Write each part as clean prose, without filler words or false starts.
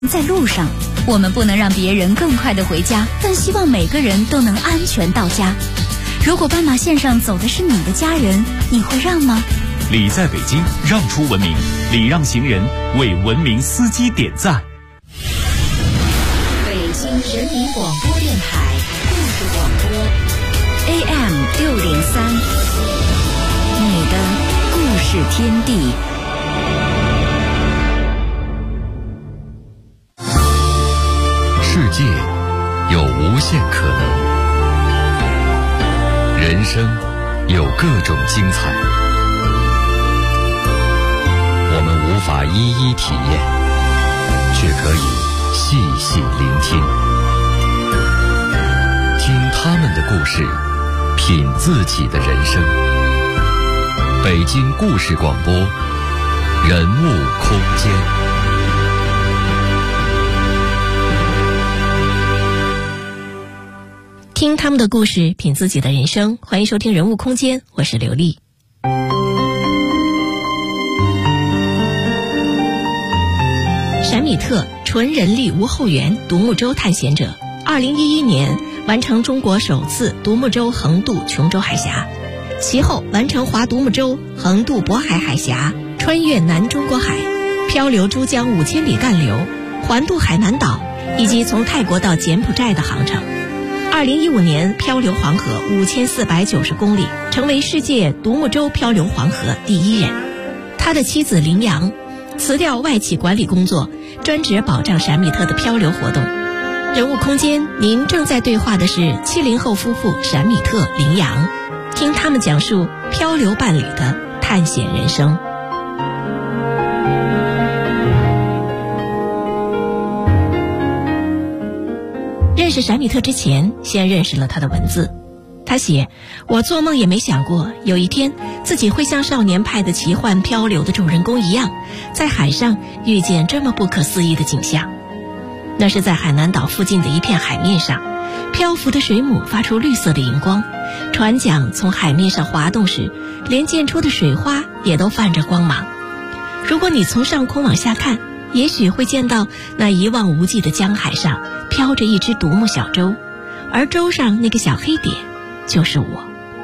在路上，我们不能让别人更快地回家，但希望每个人都能安全到家。如果斑马线上走的是你的家人，你会让吗？ 礼在北京，让出文明，礼让行人，为文明司机点赞。 北京人民广播电台故事广播 AM603，你的故事天地。 世界有无限可能，人生有各种精彩，我们无法一一体验，却可以细细聆听，听他们的故事，品自己的人生。北京故事广播，人物空间。 听他们的故事，品自己的人生。欢迎收听人物空间，我是刘丽。闪米特，纯人力无后援独木舟探险者，2011年完成中国首次独木舟横渡琼州海峡，其后完成划独木舟横渡渤海海峡，穿越南中国海，漂流珠江5000里干流，环渡海南岛，以及从泰国到柬埔寨的航程。2015年漂流黄河5490公里，成为世界独木舟漂流黄河第1人。他的妻子林阳辞掉外企管理工作，专职保障闪米特的漂流活动。人物空间，您正在对话的是70后夫妇闪米特、林阳，听他们讲述漂流伴侣的探险人生。认识闪米特之前，先认识了他的文字。他写：我做梦也没想过有一天自己会像少年派的奇幻漂流的主人公一样，在海上遇见这么不可思议的景象。那是在海南岛附近的一片海面上，漂浮的水母发出绿色的荧光，船桨从海面上滑动时，连溅出的水花也都泛着光芒。如果你从上空往下看，也许会见到那一望无际的江海上飘着一只独木小舟，而舟上那个小黑点就是我。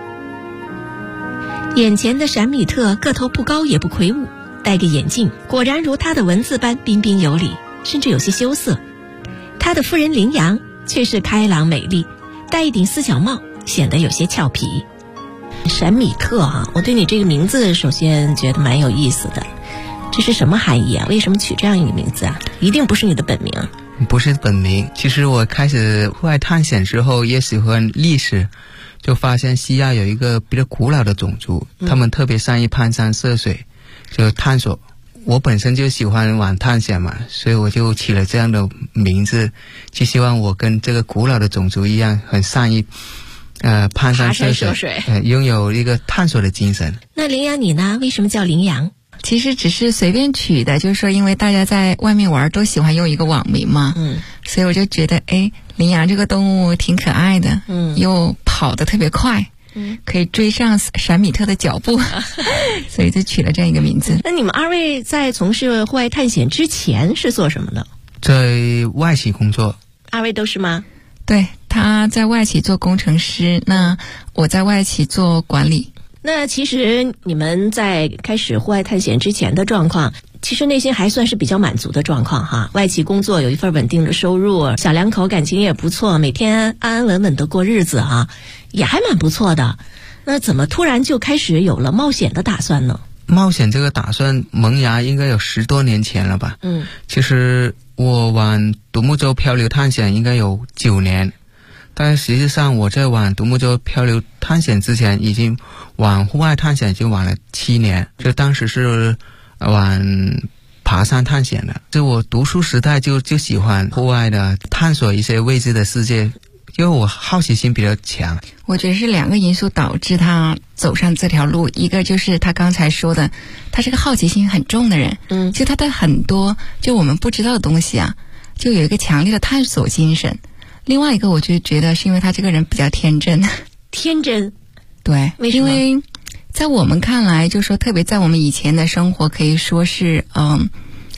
眼前的闪米特个头不高也不魁梧，戴个眼镜，果然如他的文字般彬彬有礼，甚至有些羞涩。他的夫人林阳却是开朗美丽，戴一顶四角帽，显得有些俏皮。闪米特啊，我对你这个名字首先觉得蛮有意思的，这是什么含义啊？为什么取这样一个名字啊？一定不是你的本名。 不是本名，其实我开始户外探险之后也喜欢历史，就发现西亚有一个比较古老的种族，他们特别善于攀山涉水，就探索。我本身就喜欢玩探险嘛，所以我就起了这样的名字，就希望我跟这个古老的种族一样，很善于攀山涉水，拥有一个探索的精神。 那林阳你呢？为什么叫林阳？ 其实只是随便取的，就是说因为大家在外面玩都喜欢用一个网名嘛，所以我就觉得羚羊这个动物挺可爱的，又跑得特别快，可以追上闪米特的脚步，所以就取了这样一个名字。 那你们二位在从事户外探险之前是做什么的？ 在外企工作。 二位都是吗？ 对，他在外企做工程师，那我在外企做管理。 那其实你们在开始户外探险之前的状况，其实内心还算是比较满足的状况哈。外企工作有一份稳定的收入，小两口感情也不错，每天安安稳稳的过日子哈，也还蛮不错的。那怎么突然就开始有了冒险的打算呢？ 冒险这个打算萌芽应该有10多年前了吧。其实我玩独木舟漂流探险应该有9年，但实际上我在玩独木舟漂流探险之前已经玩户外探险就玩了7年，就当时是玩爬山探险的。就我读书时代就喜欢户外的探索一些未知的世界，因为我好奇心比较强。 我觉得是2个因素导致他走上这条路，一个就是他刚才说的，他是个好奇心很重的人，就他的很多就我们不知道的东西啊，就有一个强烈的探索精神。另外一个我就觉得是因为他这个人比较天真。 天真？ 对， 为什么？ 因为在我们看来，就说特别在我们以前的生活可以说是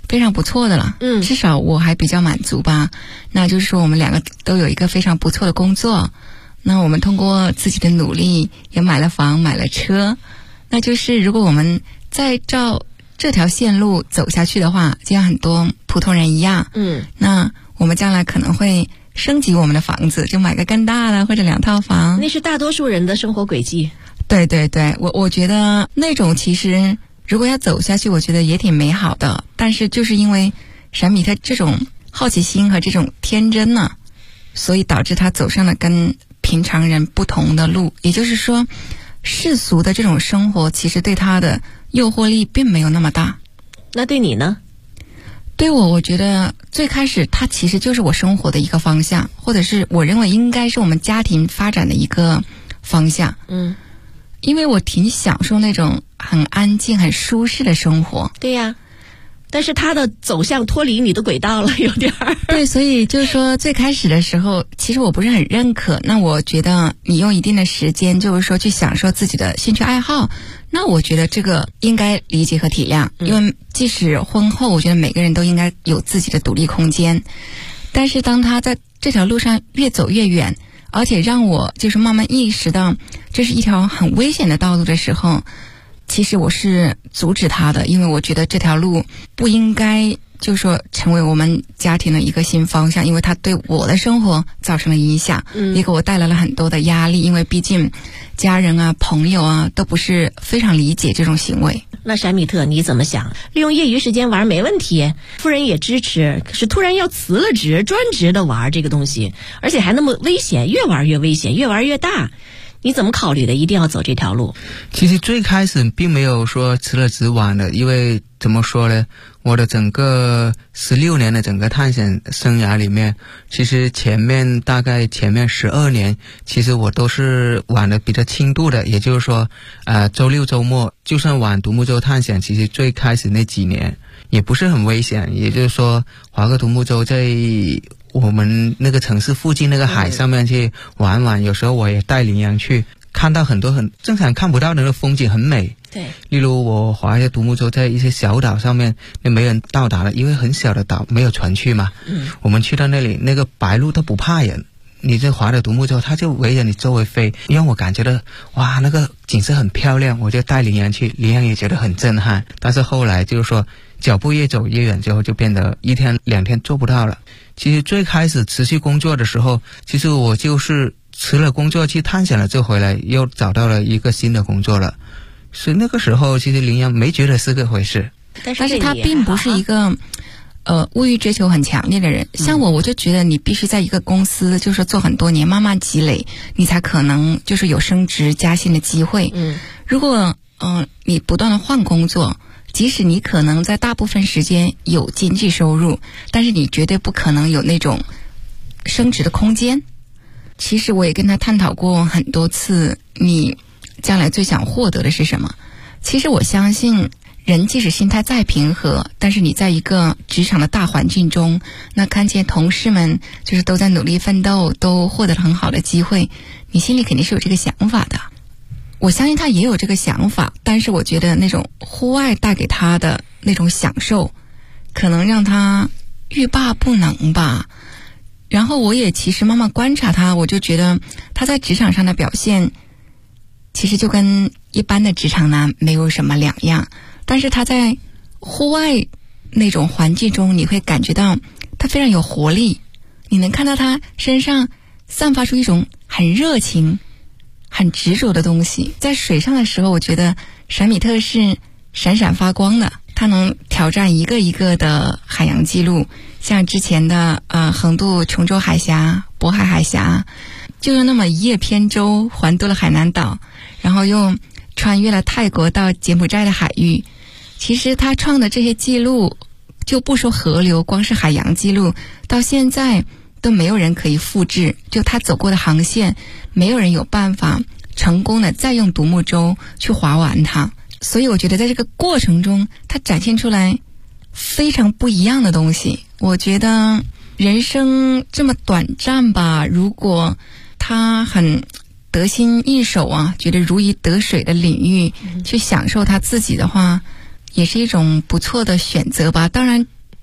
非常不错的了，至少我还比较满足吧。那就是说我们两个都有一个非常不错的工作，那我们通过自己的努力也买了房买了车，那就是如果我们再照这条线路走下去的话，就像很多普通人一样，那我们将来可能会升级我们的房子，就买个更大的或者2套房。 那是大多数人的生活轨迹。 对对对，我觉得那种其实如果要走下去，我觉得也挺美好的。但是就是因为闪米特这种好奇心和这种天真呢，所以导致他走上了跟平常人不同的路。也就是说，世俗的这种生活其实对他的诱惑力并没有那么大。 那对你呢？ 对我觉得最开始它其实就是我生活的一个方向，或者是我认为应该是我们家庭发展的一个方向。因为我挺享受那种很安静很舒适的生活。 对呀，但是它的走向脱离你的轨道了，有点儿。 对，所以就是说最开始的时候其实我不是很认可。那我觉得你用一定的时间就是说去享受自己的兴趣爱好，那我觉得这个应该理解和体谅。因为即使婚后我觉得每个人都应该有自己的独立空间，但是当他在这条路上越走越远，而且让我就是慢慢意识到这是一条很危险的道路的时候，其实我是阻止他的。因为我觉得这条路不应该就是说成为我们家庭的一个新方向，因为它对我的生活造成了影响，也给我带来了很多的压力。因为毕竟家人啊朋友啊都不是非常理解这种行为。 那闪米特你怎么想？利用业余时间玩没问题，夫人也支持，可是突然要辞了职专职的玩这个东西，而且还那么危险，越玩越危险，越玩越大，你怎么考虑的一定要走这条路？ 其实最开始并没有说辞了职晚的，因为怎么说呢，我的整个16年的整个探险生涯里面，其实大概前面12年其实我都是玩的比较轻度的。也就是说周六周末就算玩独木舟探险，其实最开始那几年也不是很危险。也就是说划个独木舟在我们那个城市附近那个海上面去玩玩，有时候我也带羚羊去看到很多很正常看不到的那个风景，很美。 对， 例如我划一些独木舟在一些小岛上面，那没人到达了，因为很小的岛没有船去嘛。我们去到那里，那个白鹭它不怕人，你这划的独木舟它就围着你周围飞，让我感觉到哇那个景色很漂亮，我就带羚羊去，羚羊也觉得很震撼。但是后来就是说脚步越走越远之后，就变得1天2天做不到了。其实最开始持续工作的时候，其实我就是辞了工作去探险了，就回来又找到了一个新的工作了。所以那个时候其实羚羊没觉得是个回事。 但是他并不是一个物欲追求很强烈的人。像我就觉得你必须在一个公司就是做很多年，慢慢积累，你才可能就是有升职加薪的机会。如果你不断的换工作，即使你可能在大部分时间有经济收入，但是你绝对不可能有那种升职的空间。其实我也跟他探讨过很多次，你将来最想获得的是什么？其实我相信人即使心态再平和，但是你在一个职场的大环境中，那看见同事们就是都在努力奋斗，都获得了很好的机会，你心里肯定是有这个想法的。我相信他也有这个想法，但是我觉得那种户外带给他的那种享受可能让他欲罢不能吧。然后我也其实慢慢观察他，我就觉得他在职场上的表现其实就跟一般的职场男没有什么两样，但是他在户外那种环境中，你会感觉到他非常有活力，你能看到他身上散发出一种很热情很执着的东西。在水上的时候，我觉得闪米特是闪闪发光的，他能挑战一个一个的海洋记录，像之前的横渡琼州海峡、渤海海峡，就用那么一叶扁舟环渡了海南岛，然后又穿越了泰国到柬埔寨的海域。其实他创的这些记录，就不说河流，光是海洋记录到现在都没有人可以复制，就他走过的航线没有人有办法成功的再用独木舟去划完它。所以我觉得在这个过程中他展现出来非常不一样的东西。我觉得人生这么短暂吧，如果他很得心应手啊，觉得如鱼得水的领域去享受他自己的话，也是一种不错的选择吧。当然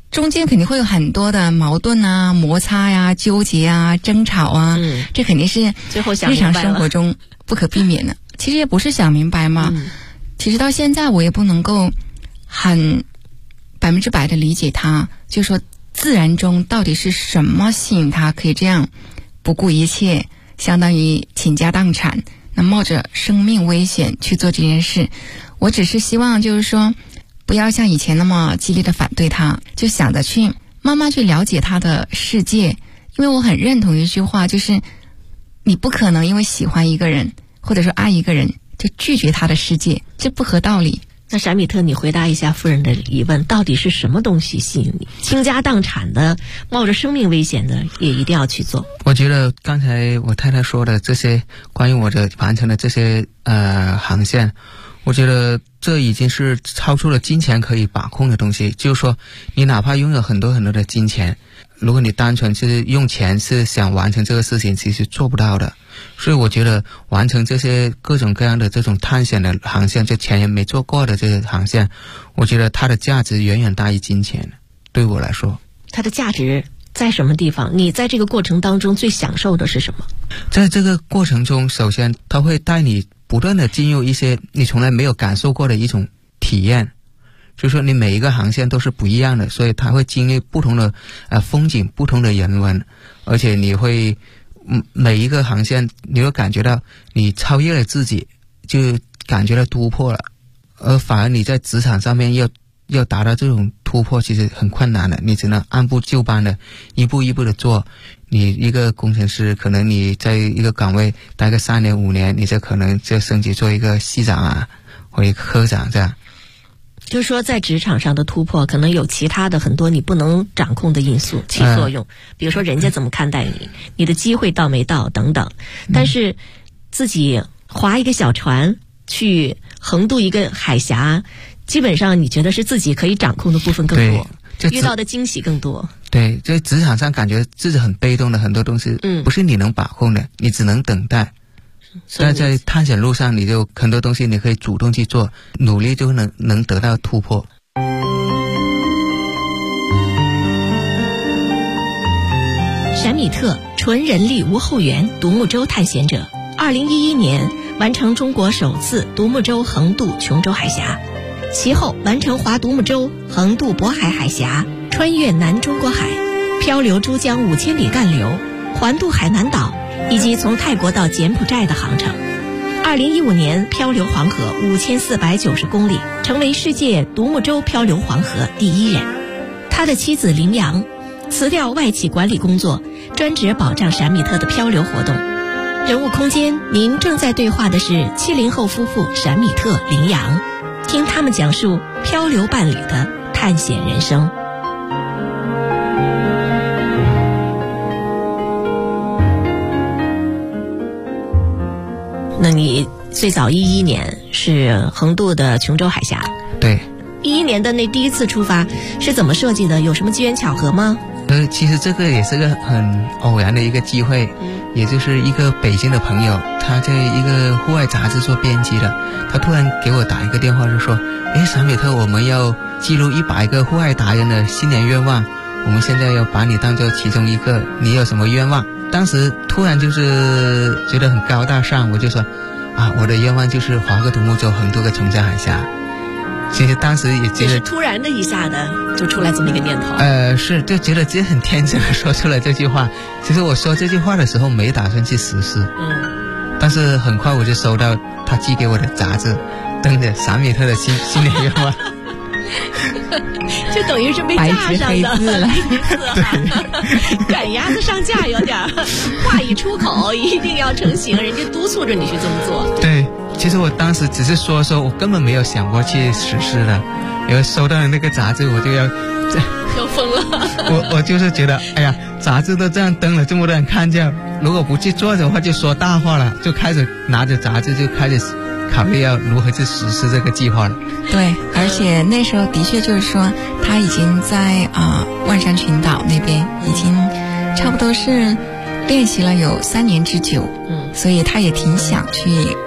中间肯定会有很多的矛盾啊、摩擦呀、纠结啊、争吵啊，这肯定是日常生活中不可避免的。其实也不是想明白嘛，其实到现在我也不能够很100%的理解他，就说自然中到底是什么吸引他可以这样不顾一切，相当于倾家荡产，那冒着生命危险去做这件事。我只是希望就是说不要像以前那么激烈的反对他，就想着去慢慢去了解他的世界。因为我很认同一句话，就是你不可能因为喜欢一个人或者说爱一个人就拒绝他的世界，这不合道理。 那闪米特，你回答一下夫人的疑问，到底是什么东西吸引你？倾家荡产的，冒着生命危险的，也一定要去做。 我觉得刚才我太太说的这些关于我的完成的这些航线，我觉得这已经是超出了金钱可以把控的东西。就是说你哪怕拥有很多很多的金钱，如果你单纯是用钱是想完成这个事情，其实做不到的。所以我觉得完成这些各种各样的这种探险的航线，就前人没做过的这些航线，我觉得它的价值远远大于金钱。对我来说， 它的价值在什么地方？你在这个过程当中最享受的是什么？ 在这个过程中，首先它会带你不断的进入一些你从来没有感受过的一种体验，就是说你每一个航线都是不一样的，所以它会经历不同的风景、不同的人文，而且你会每一个航线你会感觉到你超越了自己，就感觉到突破了。而反而你在职场上面要达到这种突破其实很困难的，你只能按部就班的一步一步的做。你一个工程师，可能你在一个岗位待个3年5年，你就可能就升级做一个系长啊或一个科长这样。 就是说在职场上的突破可能有其他的很多你不能掌控的因素起作用，比如说人家怎么看待你，你的机会到没到等等。但是自己划一个小船去横渡一个海峡，基本上你觉得是自己可以掌控的部分更多，遇到的惊喜更多。 对，在职场上感觉自己很被动的，很多东西不是你能把控的，你只能等待。但在探险路上，你就很多东西你可以主动去做，努力就能得到突破。 闪米特，纯人力无后援独木舟探险者，2011年完成中国首次独木舟横渡琼州海峡，其后完成划独木舟横渡渤海海峡，穿越南中国海，漂流珠江5000里干流，环渡海南岛，以及从泰国到柬埔寨的航程。2015年漂流黄河5490公里，成为世界独木舟漂流黄河第1人。他的妻子林阳辞掉外企管理工作，专职保障闪米特的漂流活动。人物空间，您正在对话的是70后夫妇闪米特、林阳，听他们讲述漂流伴侣的探险人生。那你最早11年是横渡的琼州海峡。 对 ，11年的那第一次出发是怎么设计的？有什么机缘巧合吗？ 其实这个也是个很偶然的一个机会，也就是一个北京的朋友，他在一个户外杂志做编辑的，他突然给我打一个电话，就说闪米特，我们要记录100个户外达人的新年愿望，我们现在要把你当做其中一个，你有什么愿望？当时突然就是觉得很高大上，我就说我的愿望就是划个独木舟横渡个琼州海峡。其实当时也觉得是突然的一下的就出来这么一个念头。 是就觉得自己很天真的说出了这句话。其实我说这句话的时候没打算去实施，但是很快我就收到他寄给我的杂志，登着闪米特的新年愿望。 就等于是被架上的，赶鸭子上架有点话一出口一定要成型，人家督促着你去这么做。 对，其实我当时只是说，我根本没有想过去实施的。因为收到了那个杂志，我就要疯了。 我就是觉得，哎呀，杂志都这样登了，这么多人看见，如果不去做的话，就说大话了，就开始拿着杂志就开始考虑要如何去实施这个计划了。 对，而且那时候的确就是说，他已经在万山群岛那边已经差不多是练习了有3年之久，所以他也挺想去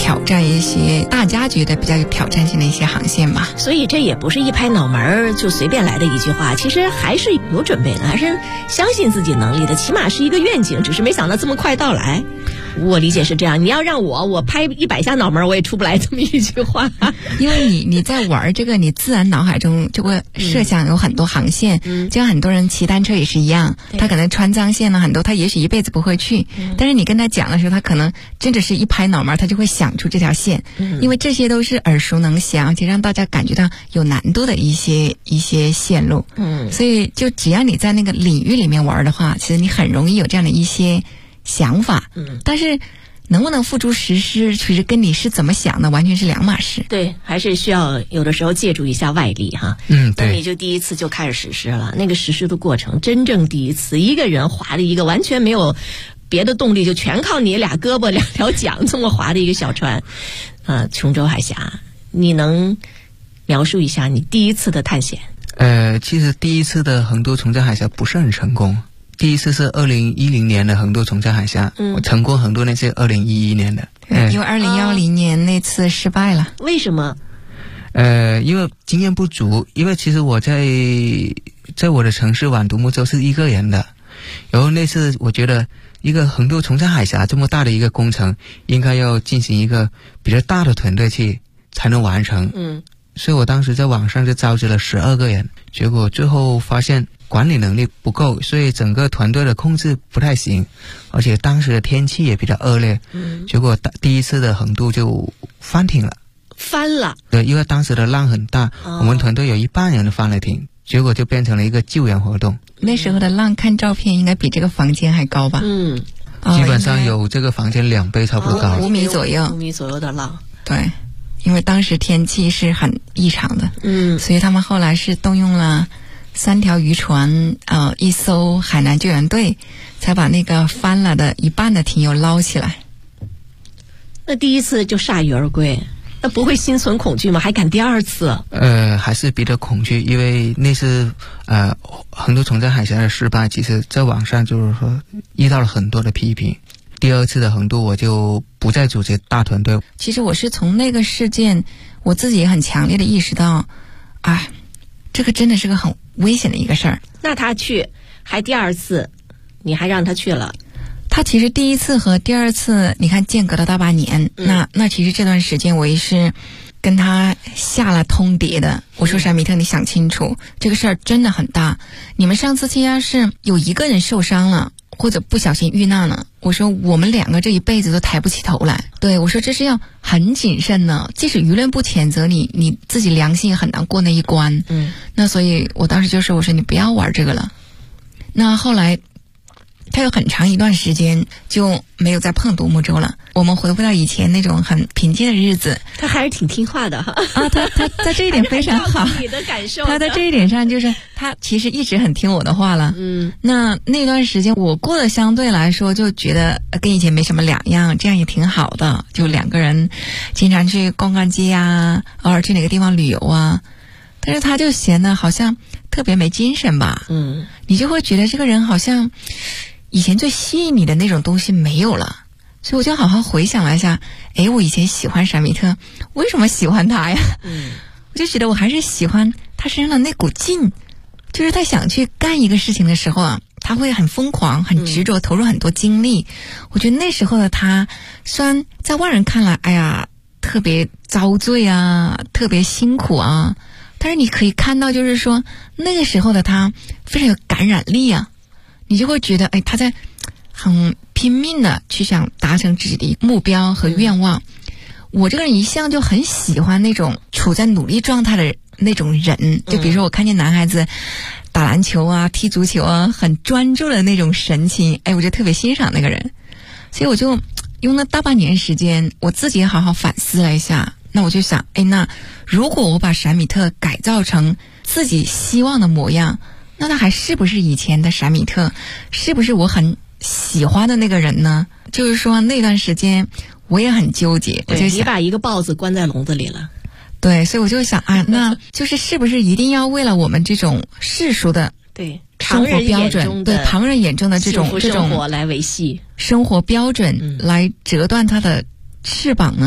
挑战一些大家觉得比较有挑战性的一些航线吧。 所以这也不是一拍脑门就随便来的一句话，其实还是有准备的，还是相信自己能力的，起码是一个愿景，只是没想到这么快到来。我理解是这样，你要让我拍100下脑门，我也出不来这么一句话。 因为你在玩这个，你自然脑海中就会设想有很多航线，就像很多人骑单车也是一样，他可能川藏线呢很多，他也许一辈子不会去，但是你跟他讲的时候，他可能真的是一拍脑门，他就会想出这条线，因为这些都是耳熟能详，而且让大家感觉到有难度的一些线路。所以就只要你在那个领域里面玩的话，其实你很容易有这样的一些想法，但是能不能付诸实施，其实跟你是怎么想的完全是两码事。 对，还是需要有的时候借助一下外力哈。 对。 那你就第一次就开始实施了，那个实施的过程，真正第一次一个人划的一个完全没有别的动力，就全靠你俩胳膊2条桨这么划的一个小船，琼州海峡，你能描述一下你第一次的探险？ 其实第一次的横渡琼州海峡不是很成功。第一次是2010年的横渡琼州海峡，我成功横渡那是2011年的。 因为2010年那次失败了。 为什么？ 因为经验不足，因为其实我在我的城市玩独木舟是一个人的，然后那次我觉得一个横渡琼州海峡这么大的一个工程，应该要进行一个比较大的团队去才能完成。所以我当时在网上就召集了12个人，结果最后发现管理能力不够，所以整个团队的控制不太行，而且当时的天气也比较恶劣，结果第一次的横渡就翻艇了。 翻了？ 对，因为当时的浪很大，我们团队有一半人都翻了艇，结果就变成了一个救援活动。 那时候的浪看照片应该比这个房间还高吧？ 基本上有这个房间2倍差不多高，5 米左右 ，5米左右的浪。 对，因为当时天气是很异常的，所以他们后来是动用了3条渔船，1艘海南救援队，才把那个翻了的一半的艇又捞起来。 那第一次就铩羽而归，那不会心存恐惧吗？还敢第2次？ 还是比较恐惧，因为那次横渡琼州海峡的失败，其实在网上就是说遇到了很多的批评。第2次的横渡我就不再组织大团队。 其实我是从那个事件，我自己也很强烈的意识到，这个真的是个很危险的一个事儿。 那他去还第2次，你还让他去了？ 他其实第1次和第2次，你看间隔了大半年，那其实这段时间我也是跟他下了通牒的。我说山米特，你想清楚，这个事儿真的很大。你们上次去要是有一个人受伤了，或者不小心遇难了，我说我们2个这一辈子都抬不起头来。对，我说这是要很谨慎的，即使舆论不谴责你，你自己良心也很难过那一关。那所以我当时就说，我说你不要玩这个了。那后来他有很长一段时间就没有再碰独木舟了，我们回不到以前那种很平静的日子。 他还是挺听话的哈。 他在这一点非常好。 你的感受。 他在这一点上就是他其实一直很听我的话了。那段时间我过得相对来说就觉得跟以前没什么两样，这样也挺好的。就2个人经常去逛逛街啊，偶尔去哪个地方旅游啊。但是他就闲得好像特别没精神吧。你就会觉得这个人好像以前最吸引你的那种东西没有了。所以我就好好回想了一下，我以前喜欢山米特，为什么喜欢他呀？我就觉得我还是喜欢他身上的那股劲，就是他想去干一个事情的时候啊，他会很疯狂很执着，投入很多精力。我觉得那时候的他虽然在外人看来特别遭罪啊，特别辛苦啊，但是你可以看到就是说那个时候的他非常有感染力啊，你就会觉得他在很拼命的去想达成自己的目标和愿望。我这个人一向就很喜欢那种处在努力状态的那种人，就比如说我看见男孩子打篮球啊踢足球啊很专注的那种神情，我就特别欣赏那个人。所以我就用了大半年时间，我自己也好好反思了一下。那我就想那如果我把闪米特改造成自己希望的模样，那他还是不是以前的闪米特，是不是我很喜欢的那个人呢？就是说那段时间我也很纠结，我就想你把一个豹子关在笼子里了。 对，所以我就想那就是是不是一定要为了我们这种世俗的对生活标准，对旁人眼中的这种生活来维系生活标准来折断他的翅膀呢？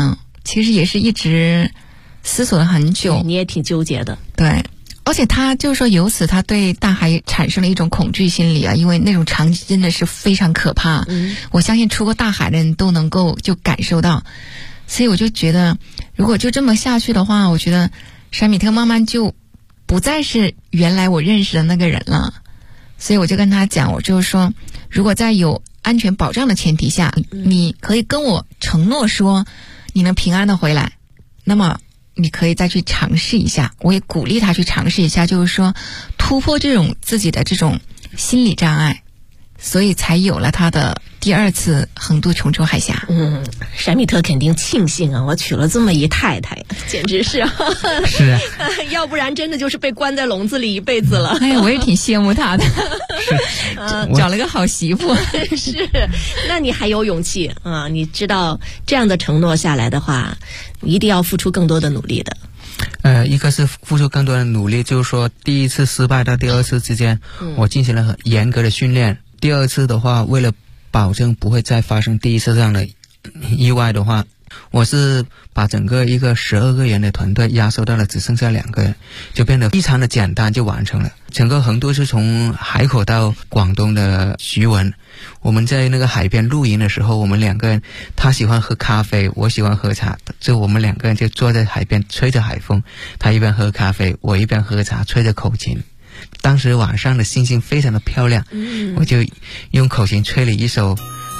其实也是一直思索了很久。 你也挺纠结的。 对，而且他就是说由此他对大海产生了一种恐惧心理啊，因为那种场景真的是非常可怕。我相信出过大海的人都能够就感受到。所以我就觉得如果就这么下去的话，我觉得闪米特慢慢就不再是原来我认识的那个人了。所以我就跟他讲，我就是说如果在有安全保障的前提下，你可以跟我承诺说你能平安的回来，那么你可以再去尝试一下。我也鼓励他去尝试一下，就是说突破这种自己的这种心理障碍，所以才有了他的第2次横渡琼州海峡。 闪米特肯定庆幸啊，我娶了这么一太太，简直是是啊要不然真的就是被关在笼子里一辈子了。 哎呀，我也挺羡慕他的找了个好媳妇。 是，那你还有勇气啊？你知道这样的承诺下来的话，一定要付出更多的努力的。 一个是付出更多的努力，就是说第1次失败到第2次之间，我进行了很严格的训练。第2次的话，为了保证不会再发生第1次这样的意外的话，我是把整个一个12个人的团队压缩到了只剩下2个人，就变得非常的简单就完成了。整个横渡是从海口到广东的徐闻，我们在那个海边露营的时候，我们2个人，他喜欢喝咖啡，我喜欢喝茶，就我们2个人就坐在海边吹着海风，他一边喝咖啡，我一边喝茶，吹着口琴。当时晚上的星星非常的漂亮，我就用口琴吹了一首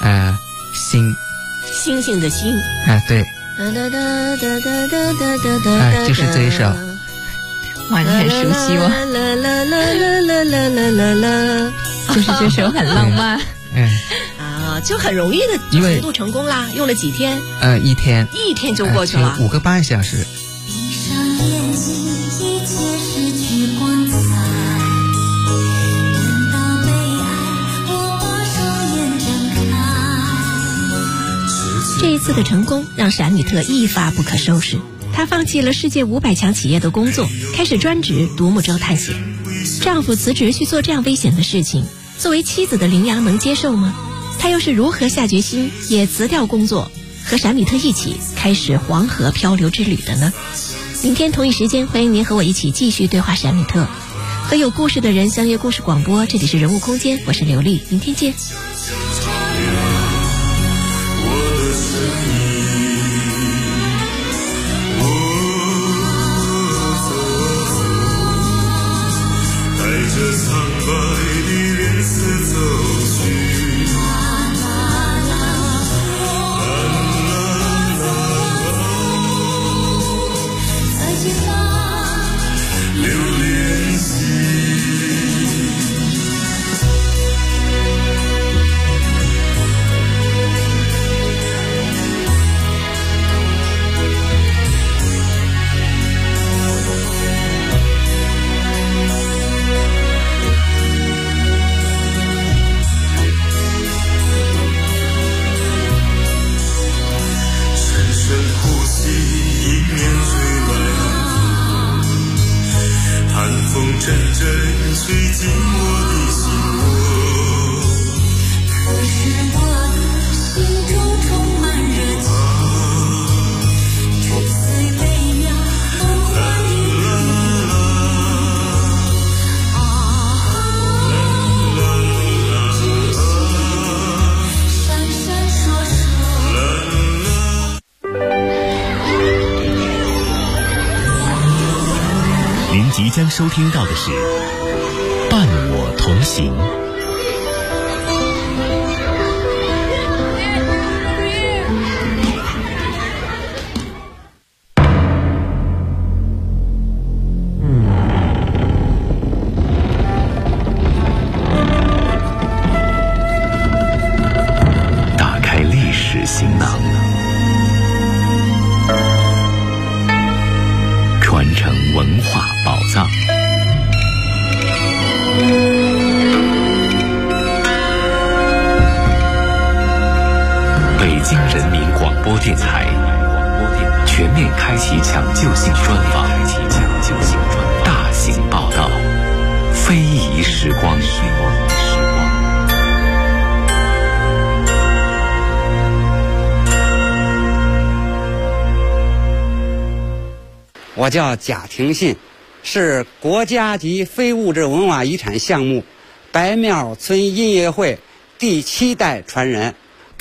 星星的星对，就是这一首， 哇，你很熟悉哦。就是这首很浪漫。 就很容易的横渡成功啦。用了几天 ？1天 ，1天就过去了 ，5个半小时。 闭上眼睛，一切失去光彩。等到被爱，我把双眼睁开。 这一次的成功让闪米特一发不可收拾，她放弃了世界500强企业的工作，开始专职独木舟探险。丈夫辞职去做这样危险的事情，作为妻子的羚羊能接受吗？她又是如何下决心也辞掉工作，和闪米特一起开始黄河漂流之旅的呢？明天同一时间，欢迎您和我一起继续对话闪米特，和有故事的人相约故事广播。这里是人物空间，我是刘丽，明天见。 即将收听到的是伴我同行。 打开历史行囊，传承文化宝藏。北京人民广播电台全面开启抢救性专访，大型报道，非遗时光。 我叫贾廷信，是国家级非物质文化遗产项目白庙村音乐会第7代传人。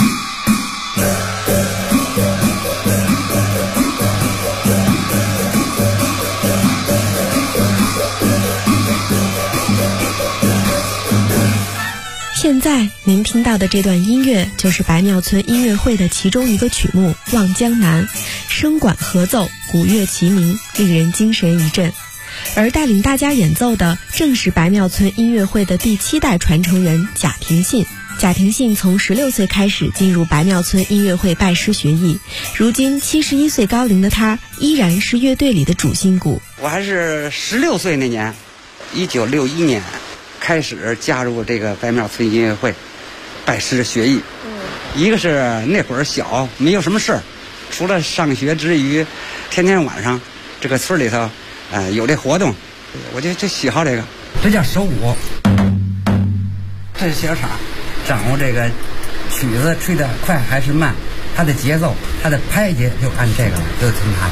现在您听到的这段音乐就是白庙村音乐会的其中一个曲目《望江南》，声管合奏，鼓乐齐鸣，令人精神一振。而带领大家演奏的正是白庙村音乐会的第7代传承人贾廷信。贾廷信从16岁开始进入白庙村音乐会拜师学艺，如今71岁高龄的他依然是乐队里的主心骨。 我还是16岁那年，1961年开始加入这个白庙村音乐会拜师学艺。一个是那会儿小，没有什么事儿，除了上学之余，天天晚上这个村里头有这活动，我就喜好这个。这叫手鼓，这是小场，掌握这个曲子吹得快还是慢，它的节奏，它的拍节就按这个了，就听它的。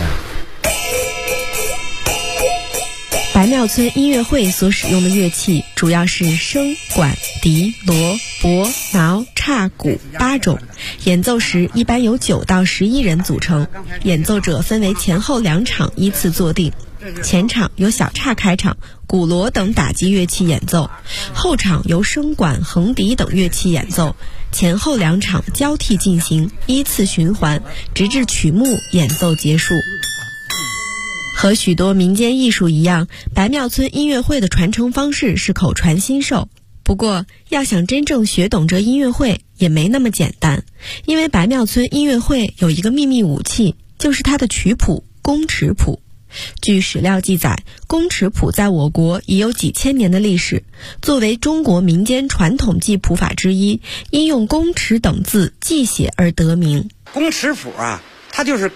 白庙村音乐会所使用的乐器主要是笙、管、笛、锣、钹、挠、叉、鼓8种，演奏时一般由9到11人组成，演奏者分为前后2场依次坐定。前场由小叉开场，鼓锣等打击乐器演奏，后场由笙管、横笛等乐器演奏，前后2场交替进行，依次循环，直至曲目演奏结束。和许多民间艺术一样，白庙村音乐会的传承方式是口传心授。不过，要想真正学懂这音乐会也没那么简单，因为白庙村音乐会有一个秘密武器，就是它的曲谱宫尺谱。据史料记载，宫尺谱在我国已有几千年的历史，作为中国民间传统记谱法之一，因用宫尺等字记写而得名。 宫尺谱啊，它就是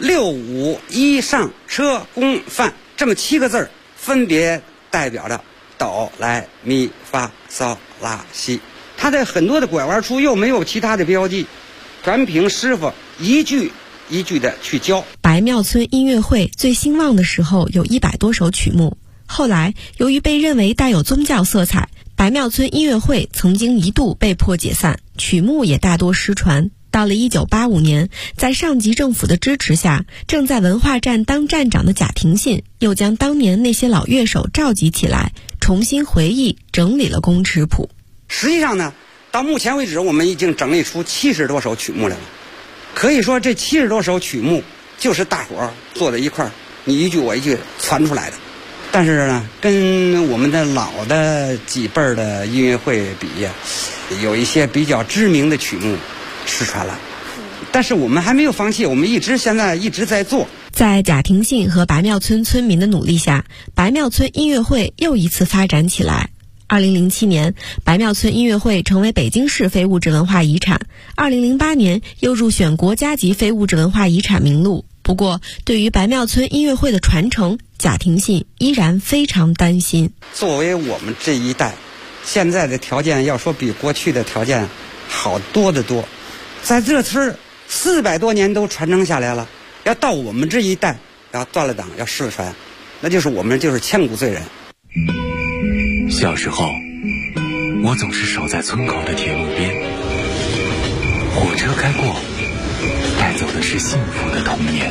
6、5、1上车宫范这么7个字，分别代表着哆来咪发嗦拉西。它在很多的拐弯处又没有其他的标记，全凭师傅一句一句的去教。 白庙村音乐会最兴旺的时候有100多首曲目，后来由于被认为带有宗教色彩，白庙村音乐会曾经一度被迫解散，曲目也大多失传。到了1985年，在上级政府的支持下，正在文化站当站长的贾廷信又将当年那些老乐手召集起来，重新回忆整理了宫尺谱。 实际上呢，到目前为止我们已经整理出70多首曲目来了。可以说这70多首曲目就是大伙儿坐在一块儿，你一句我一句传出来的。但是呢，跟我们的老的几辈儿的音乐会比，有一些比较知名的曲目失传了，但是我们还没有放弃，我们现在一直在做。 在贾廷信和白庙村村民的努力下，白庙村音乐会又一次发展起来。2007年，白庙村音乐会成为北京市非物质文化遗产。2008年又入选国家级非物质文化遗产名录。不过，对于白庙村音乐会的传承，贾廷信依然非常担心。 作为我们这一代，现在的条件要说比过去的条件好多得多。在这村400多年都传承下来了，要到我们这一代要断了档，要失传，那就是我们就是千古罪人。 小时候，我总是守在村口的铁路边，火车开过，带走的是幸福的童年。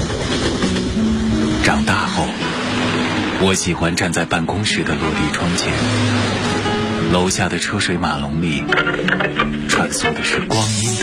长大后，我喜欢站在办公室的落地窗前，楼下的车水马龙里，传送的是光阴的